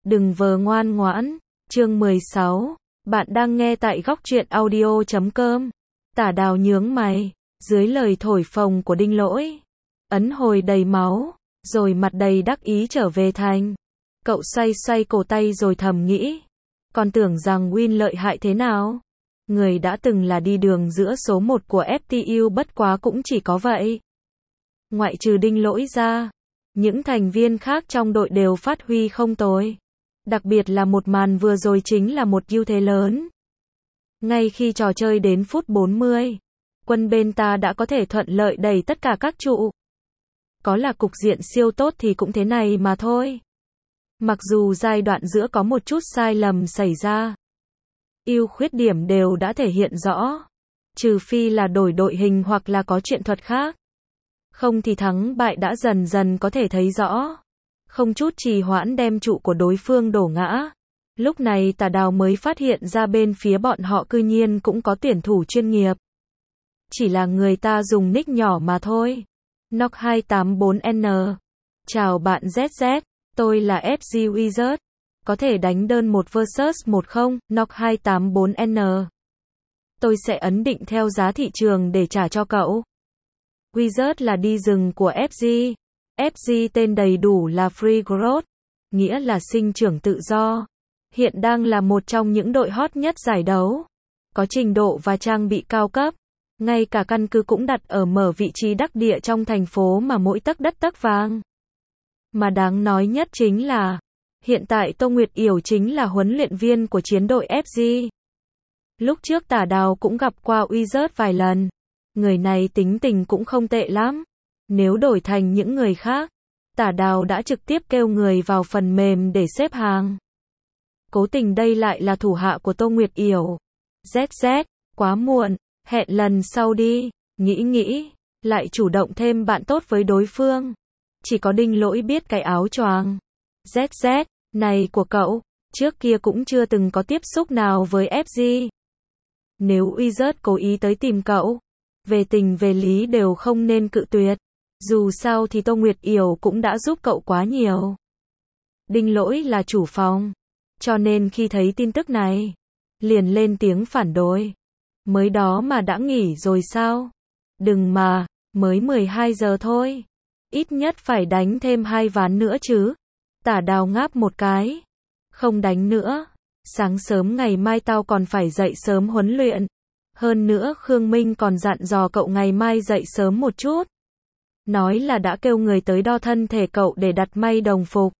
Đừng vờ ngoan ngoãn. Chương 16. Bạn đang nghe tại góc truyện audio.com. Tả Đào nhướng mày, dưới lời thổi phồng của Đinh Lỗi. Ấn hồi đầy máu, rồi mặt đầy đắc ý trở về thành. Cậu xoay xoay cổ tay rồi thầm nghĩ. Còn tưởng rằng Win lợi hại thế nào? Người đã từng là đi đường giữa số 1 của FTU bất quá cũng chỉ có vậy. Ngoại trừ Đinh Lỗi ra, những thành viên khác trong đội đều phát huy không tồi. Đặc biệt là một màn vừa rồi chính là một ưu thế lớn. Ngay khi trò chơi đến phút 40, quân bên ta đã có thể thuận lợi đẩy tất cả các trụ. Có là cục diện siêu tốt thì cũng thế này mà thôi. Mặc dù giai đoạn giữa có một chút sai lầm xảy ra, ưu khuyết điểm đều đã thể hiện rõ. Trừ phi là đổi đội hình hoặc là có chuyện thuật khác. Không thì thắng bại đã dần dần có thể thấy rõ. Không chút trì hoãn đem trụ của đối phương đổ ngã. Lúc này Tả Đào mới phát hiện ra bên phía bọn họ cư nhiên cũng có tuyển thủ chuyên nghiệp. Chỉ là người ta dùng nick nhỏ mà thôi. Noc 284N. Chào bạn ZZ, tôi là FG Wizard. Có thể đánh đơn 1 vs 1 không? Noc 284N. Tôi sẽ ấn định theo giá thị trường để trả cho cậu. Wizard là đi rừng của FG. FG tên đầy đủ là Free Growth, nghĩa là sinh trưởng tự do. Hiện đang là một trong những đội hot nhất giải đấu. Có trình độ và trang bị cao cấp. Ngay cả căn cứ cũng đặt ở mở vị trí đắc địa trong thành phố mà mỗi tấc đất tấc vàng. Mà đáng nói nhất chính là, hiện tại Tô Nguyệt Yểu chính là huấn luyện viên của chiến đội FG. Lúc trước Tả Đào cũng gặp qua Wizard vài lần. Người này tính tình cũng không tệ lắm. Nếu đổi thành những người khác, Tả Đào đã trực tiếp kêu người vào phần mềm để xếp hàng. Cố tình đây lại là thủ hạ của Tô Nguyệt Yểu. ZZ, quá muộn, hẹn lần sau đi. Nghĩ, lại chủ động thêm bạn tốt với đối phương. Chỉ có Đinh Lỗi biết cái áo choàng. ZZ, này của cậu, trước kia cũng chưa từng có tiếp xúc nào với FG. Nếu Wizard cố ý tới tìm cậu, về tình về lý đều không nên cự tuyệt. Dù sao thì Tô Nguyệt Yểu cũng đã giúp cậu quá nhiều. Đinh Lỗi là chủ phòng, cho nên khi thấy tin tức này, liền lên tiếng phản đối. Mới đó mà đã nghỉ rồi sao? Đừng mà, mới 12 giờ thôi. Ít nhất phải đánh thêm 2 ván nữa chứ. Tả Đào ngáp một cái. Không đánh nữa. Sáng sớm ngày mai tao còn phải dậy sớm huấn luyện. Hơn nữa Khương Minh còn dặn dò cậu ngày mai dậy sớm một chút. Nói là đã kêu người tới đo thân thể cậu để đặt may đồng phục.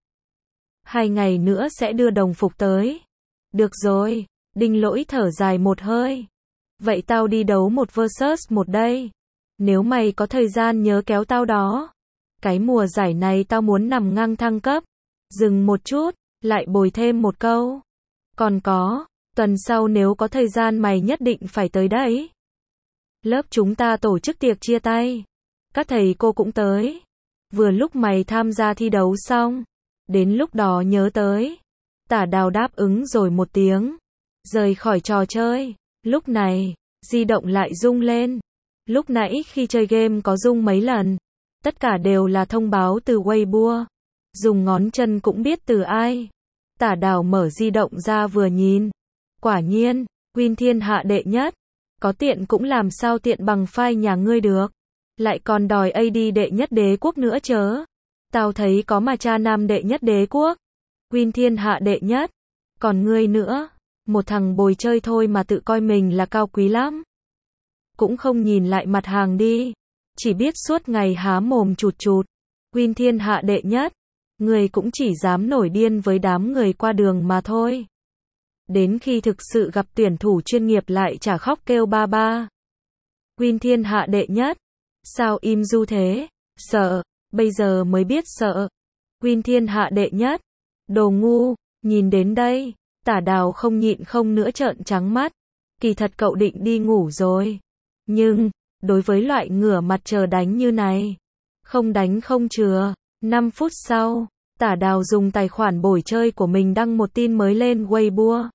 2 ngày nữa sẽ đưa đồng phục tới. Được rồi, Đinh Lỗi thở dài một hơi. Vậy tao đi đấu 1 vs 1 đây. Nếu mày có thời gian nhớ kéo tao đó. Cái mùa giải này tao muốn nằm ngang thăng cấp. Dừng một chút, lại bồi thêm một câu. Còn có, tuần sau nếu có thời gian mày nhất định phải tới đấy. Lớp chúng ta tổ chức tiệc chia tay. Các thầy cô cũng tới. Vừa lúc mày tham gia thi đấu xong. Đến lúc đó nhớ tới. Tả Đào đáp ứng rồi một tiếng. Rời khỏi trò chơi. Lúc này, di động lại rung lên. Lúc nãy khi chơi game có rung mấy lần. Tất cả đều là thông báo từ Weibo. Dùng ngón chân cũng biết từ ai. Tả Đào mở di động ra vừa nhìn. Quả nhiên, Win thiên hạ đệ nhất. Có tiện cũng làm sao tiện bằng file nhà ngươi được. Lại còn đòi AD đệ nhất đế quốc nữa chớ. Tao thấy có mà cha nam đệ nhất đế quốc. Win thiên hạ đệ nhất. Còn ngươi nữa. Một thằng bồi chơi thôi mà tự coi mình là cao quý lắm. Cũng không nhìn lại mặt hàng đi. Chỉ biết suốt ngày há mồm chụt chụt. Win thiên hạ đệ nhất. Người cũng chỉ dám nổi điên với đám người qua đường mà thôi. Đến khi thực sự gặp tuyển thủ chuyên nghiệp lại chả khóc kêu ba ba. Win thiên hạ đệ nhất. Sao im du thế? Sợ. Bây giờ mới biết sợ. Win thiên hạ đệ nhất. Đồ ngu. Nhìn đến đây. Tả Đào không nhịn không nữa trợn trắng mắt. Kỳ thật cậu định đi ngủ rồi. Nhưng, đối với loại ngửa mặt chờ đánh như này. Không đánh không chừa. 5 phút sau, Tả Đào dùng tài khoản bồi chơi của mình đăng một tin mới lên Weibo.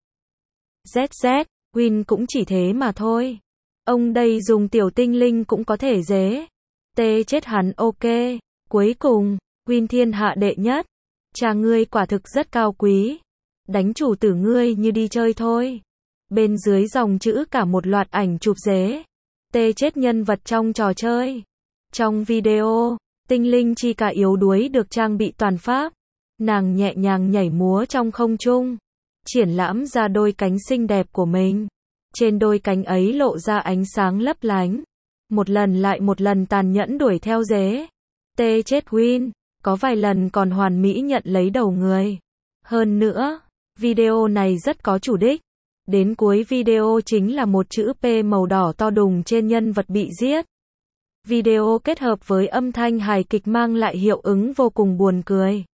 ZZ, Win cũng chỉ thế mà thôi. Ông đây dùng tiểu tinh linh cũng có thể dế. Tê chết hắn ok. Cuối cùng, Win thiên hạ đệ nhất. Cha ngươi quả thực rất cao quý. Đánh chủ tử ngươi như đi chơi thôi. Bên dưới dòng chữ cả một loạt ảnh chụp dế. Tê chết nhân vật trong trò chơi. Trong video, tinh linh chi ca yếu đuối được trang bị toàn pháp. Nàng nhẹ nhàng nhảy múa trong không trung, triển lãm ra đôi cánh xinh đẹp của mình. Trên đôi cánh ấy lộ ra ánh sáng lấp lánh. Một lần lại một lần tàn nhẫn đuổi theo dế. Tê chết Win, có vài lần còn hoàn mỹ nhận lấy đầu người. Hơn nữa, video này rất có chủ đích. Đến cuối video chính là một chữ P màu đỏ to đùng trên nhân vật bị giết. Video kết hợp với âm thanh hài kịch mang lại hiệu ứng vô cùng buồn cười.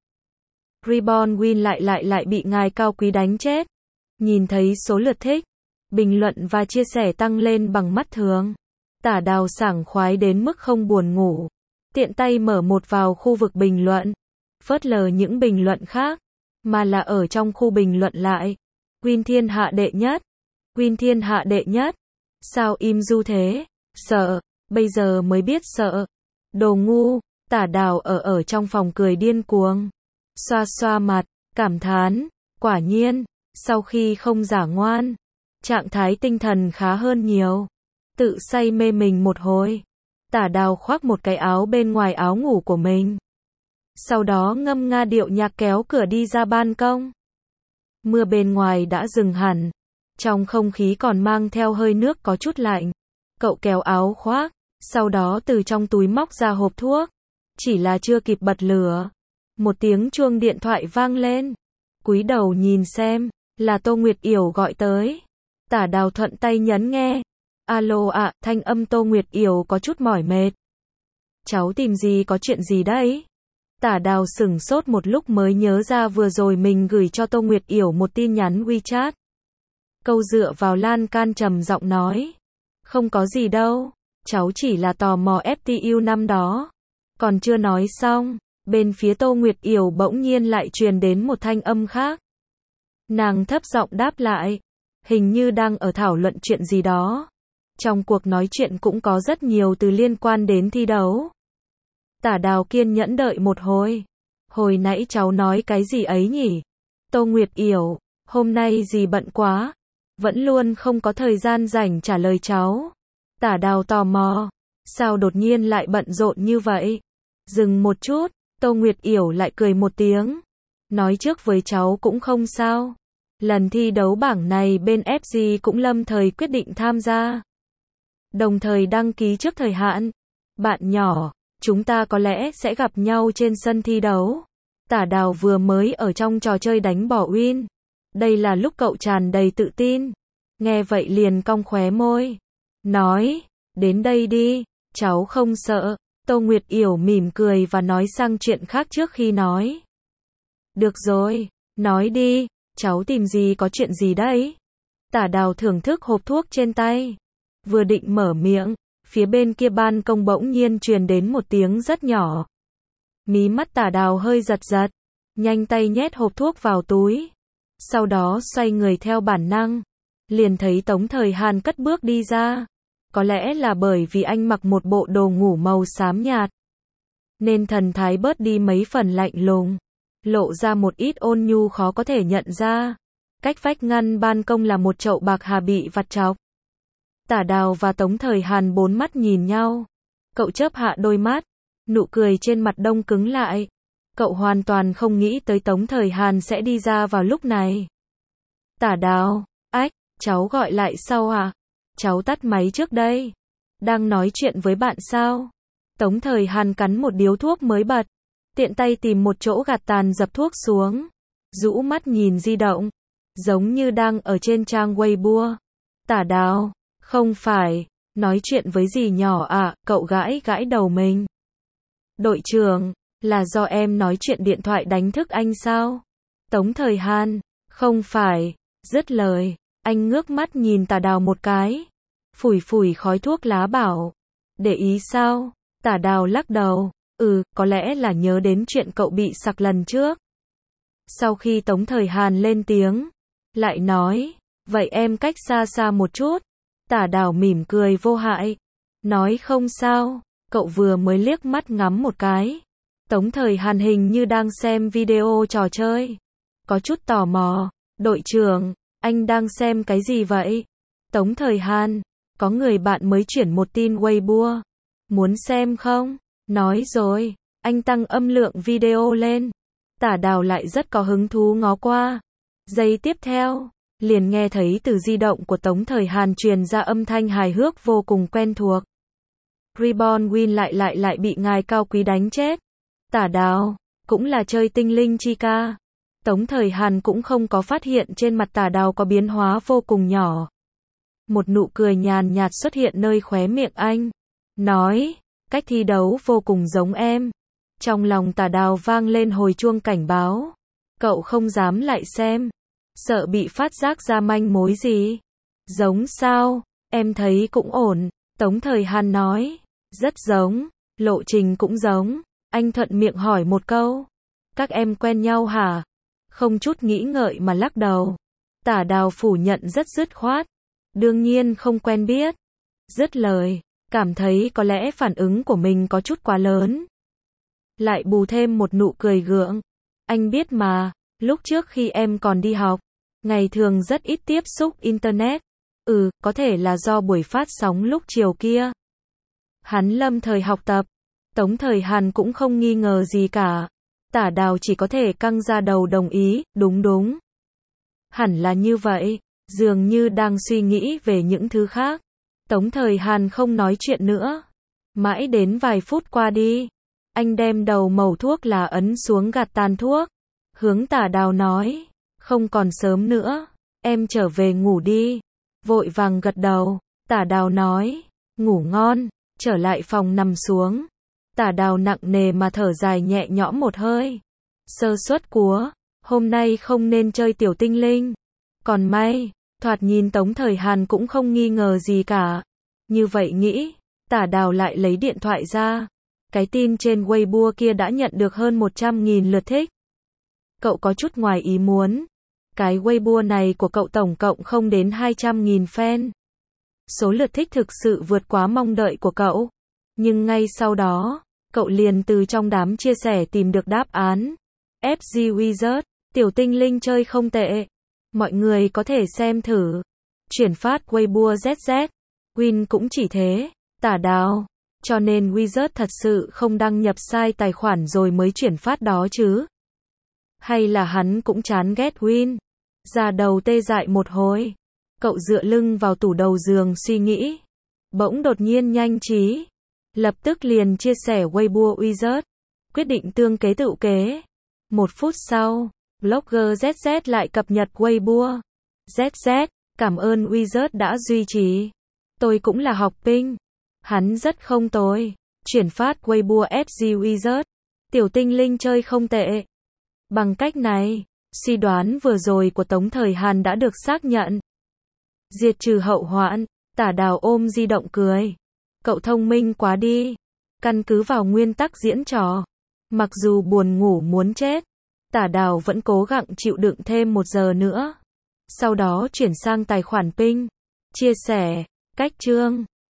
Reborn Win lại bị ngài cao quý đánh chết. Nhìn thấy số lượt thích, bình luận và chia sẻ tăng lên bằng mắt thường. Tả Đào sảng khoái đến mức không buồn ngủ. Tiện tay mở một vào khu vực bình luận. Phớt lờ những bình luận khác, mà là ở trong khu bình luận lại. Win thiên hạ đệ nhất. Win thiên hạ đệ nhất. Sao im du thế? Sợ. Bây giờ mới biết sợ. Đồ ngu. Tả Đào ở trong phòng cười điên cuồng. Xoa xoa mặt, cảm thán. Quả nhiên, sau khi không giả ngoan, trạng thái tinh thần khá hơn nhiều. Tự say mê mình một hồi. Tả Đào khoác một cái áo bên ngoài áo ngủ của mình. Sau đó ngâm nga điệu nhạc kéo cửa đi ra ban công. Mưa bên ngoài đã dừng hẳn. Trong không khí còn mang theo hơi nước có chút lạnh. Cậu kéo áo khoác, sau đó từ trong túi móc ra hộp thuốc. Chỉ là chưa kịp bật lửa. Một tiếng chuông điện thoại vang lên. Cúi đầu nhìn xem, là Tô Nguyệt Yểu gọi tới. Tả Đào thuận tay nhấn nghe. Alo ạ, thanh âm Tô Nguyệt Yểu có chút mỏi mệt. Cháu tìm gì, có chuyện gì đấy? Tả Đào sửng sốt một lúc mới nhớ ra vừa rồi mình gửi cho Tô Nguyệt Yểu một tin nhắn WeChat. Câu dựa vào lan can trầm giọng nói. Không có gì đâu, cháu chỉ là tò mò FTU năm đó. Còn chưa nói xong, bên phía Tô Nguyệt Yểu bỗng nhiên lại truyền đến một thanh âm khác. Nàng thấp giọng đáp lại. Hình như đang ở thảo luận chuyện gì đó. Trong cuộc nói chuyện cũng có rất nhiều từ liên quan đến thi đấu. Tả Đào kiên nhẫn đợi một hồi. Hồi nãy cháu nói cái gì ấy nhỉ? Tô Nguyệt Yểu, hôm nay gì bận quá. Vẫn luôn không có thời gian rảnh trả lời cháu. Tả Đào tò mò. Sao đột nhiên lại bận rộn như vậy? Dừng một chút, Tô Nguyệt Yểu lại cười một tiếng. Nói trước với cháu cũng không sao. Lần thi đấu bảng này bên FG cũng lâm thời quyết định tham gia. Đồng thời đăng ký trước thời hạn. Bạn nhỏ, chúng ta có lẽ sẽ gặp nhau trên sân thi đấu. Tả Đào vừa mới ở trong trò chơi đánh bỏ Win. Đây là lúc cậu tràn đầy tự tin. Nghe vậy liền cong khóe môi. Nói, đến đây đi, cháu không sợ. Tô Nguyệt Yểu mỉm cười và nói sang chuyện khác trước khi nói. Được rồi, nói đi, cháu tìm gì, có chuyện gì đấy? Tả Đào thưởng thức hộp thuốc trên tay. Vừa định mở miệng, phía bên kia ban công bỗng nhiên truyền đến một tiếng rất nhỏ. Mí mắt Tả Đào hơi giật giật, nhanh tay nhét hộp thuốc vào túi. Sau đó xoay người theo bản năng, liền thấy Tống Thời Hàn cất bước đi ra. Có lẽ là bởi vì anh mặc một bộ đồ ngủ màu xám nhạt, nên thần thái bớt đi mấy phần lạnh lùng, lộ ra một ít ôn nhu khó có thể nhận ra. Cách vách ngăn ban công là một chậu bạc hà bị vặt chọc. Tả Đào và Tống Thời Hàn bốn mắt nhìn nhau. Cậu chớp hạ đôi mắt, nụ cười trên mặt đông cứng lại. Cậu hoàn toàn không nghĩ tới Tống Thời Hàn sẽ đi ra vào lúc này. Tả Đào, ách, cháu gọi lại sau à? Cháu tắt máy trước đây. Đang nói chuyện với bạn sao? Tống Thời Hàn cắn một điếu thuốc mới bật. Tiện tay tìm một chỗ gạt tàn dập thuốc xuống. Rũ mắt nhìn di động. Giống như đang ở trên trang Weibo. Tả Đào, không phải, nói chuyện với dì nhỏ à? Cậu gãi gãi đầu mình. Đội trưởng, là do em nói chuyện điện thoại đánh thức anh sao? Tống Thời Hàn, không phải. Dứt lời, anh ngước mắt nhìn Tả Đào một cái. Phủi phủi khói thuốc lá bảo. Để ý sao? Tả Đào lắc đầu. Có lẽ là nhớ đến chuyện cậu bị sặc lần trước. Sau khi Tống Thời Hàn lên tiếng, lại nói, vậy em cách xa xa một chút. Tả Đào mỉm cười vô hại. Nói không sao, cậu vừa mới liếc mắt ngắm một cái. Tống Thời Hàn hình như đang xem video trò chơi. Có chút tò mò, Đội trưởng, anh đang xem cái gì vậy? Tống Thời Hàn, có người bạn mới chuyển một tin Weibo. Muốn xem không? Nói rồi, anh tăng âm lượng video lên. Tả Đào lại rất có hứng thú ngó qua. Giây tiếp theo, liền nghe thấy từ di động của Tống Thời Hàn truyền ra âm thanh hài hước vô cùng quen thuộc. Reborn Win lại bị ngài cao quý đánh chết. Tả Đào, cũng là chơi tinh linh chi ca. Tống Thời Hàn cũng không có phát hiện trên mặt Tả Đào có biến hóa vô cùng nhỏ. Một nụ cười nhàn nhạt xuất hiện nơi khóe miệng anh. Nói, cách thi đấu vô cùng giống em. Trong lòng Tả Đào vang lên hồi chuông cảnh báo. Cậu không dám lại xem. Sợ bị phát giác ra manh mối gì. Giống sao? Em thấy cũng ổn. Tống Thời Hàn nói. Rất giống. Lộ trình cũng giống. Anh thuận miệng hỏi một câu. Các em quen nhau hả? Không chút nghĩ ngợi mà lắc đầu. Tả Đào phủ nhận rất dứt khoát. Đương nhiên không quen biết. Dứt lời, cảm thấy có lẽ phản ứng của mình có chút quá lớn. Lại bù thêm một nụ cười gượng. Anh biết mà, lúc trước khi em còn đi học, ngày thường rất ít tiếp xúc Internet. Có thể là do buổi phát sóng lúc chiều kia. Hắn lâm thời học tập. Tống Thời Hàn cũng không nghi ngờ gì cả. Tả Đào chỉ có thể căng ra đầu đồng ý, đúng. Hẳn là như vậy, dường như đang suy nghĩ về những thứ khác. Tống Thời Hàn không nói chuyện nữa. Mãi đến vài phút qua đi, anh đem đầu mẩu thuốc là ấn xuống gạt tàn thuốc. Hướng Tả Đào nói, không còn sớm nữa, em trở về ngủ đi. Vội vàng gật đầu, Tả Đào nói, ngủ ngon, trở lại phòng nằm xuống. Tả Đào nặng nề mà thở dài nhẹ nhõm một hơi. Sơ suất của, hôm nay không nên chơi tiểu tinh linh. Còn may, thoạt nhìn Tống Thời Hàn cũng không nghi ngờ gì cả. Như vậy nghĩ, Tả Đào lại lấy điện thoại ra. Cái tin trên Weibo kia đã nhận được hơn 100.000 lượt thích. Cậu có chút ngoài ý muốn. Cái Weibo này của cậu tổng cộng không đến 200.000 fan. Số lượt thích thực sự vượt quá mong đợi của cậu. Nhưng ngay sau đó, cậu liền từ trong đám chia sẻ tìm được đáp án. FG Wizard, tiểu tinh linh chơi không tệ. Mọi người có thể xem thử. Chuyển phát Weibo ZZ. Win cũng chỉ thế. Tả Đào. Cho nên Wizard thật sự không đăng nhập sai tài khoản rồi mới chuyển phát đó chứ. Hay là hắn cũng chán ghét Win. Da đầu tê dại một hồi. Cậu dựa lưng vào tủ đầu giường suy nghĩ. Bỗng đột nhiên nhanh trí. Lập tức liền chia sẻ Weibo Wizard. Quyết định tương kế tựu kế. 1 phút sau, blogger ZZ lại cập nhật Weibo. ZZ, cảm ơn Wizard đã duy trì. Tôi cũng là học ping. Hắn rất không tồi. Chuyển phát Weibo FG Wizard. Tiểu tinh linh chơi không tệ. Bằng cách này, suy đoán vừa rồi của Tống Thời Hàn đã được xác nhận. Diệt trừ hậu hoạn, Tả Đào ôm di động cười. Cậu thông minh quá đi. Căn cứ vào nguyên tắc diễn trò. Mặc dù buồn ngủ muốn chết, Tả Đào vẫn cố gắng chịu đựng thêm 1 giờ nữa. Sau đó chuyển sang tài khoản ping. Chia sẻ, cách chương.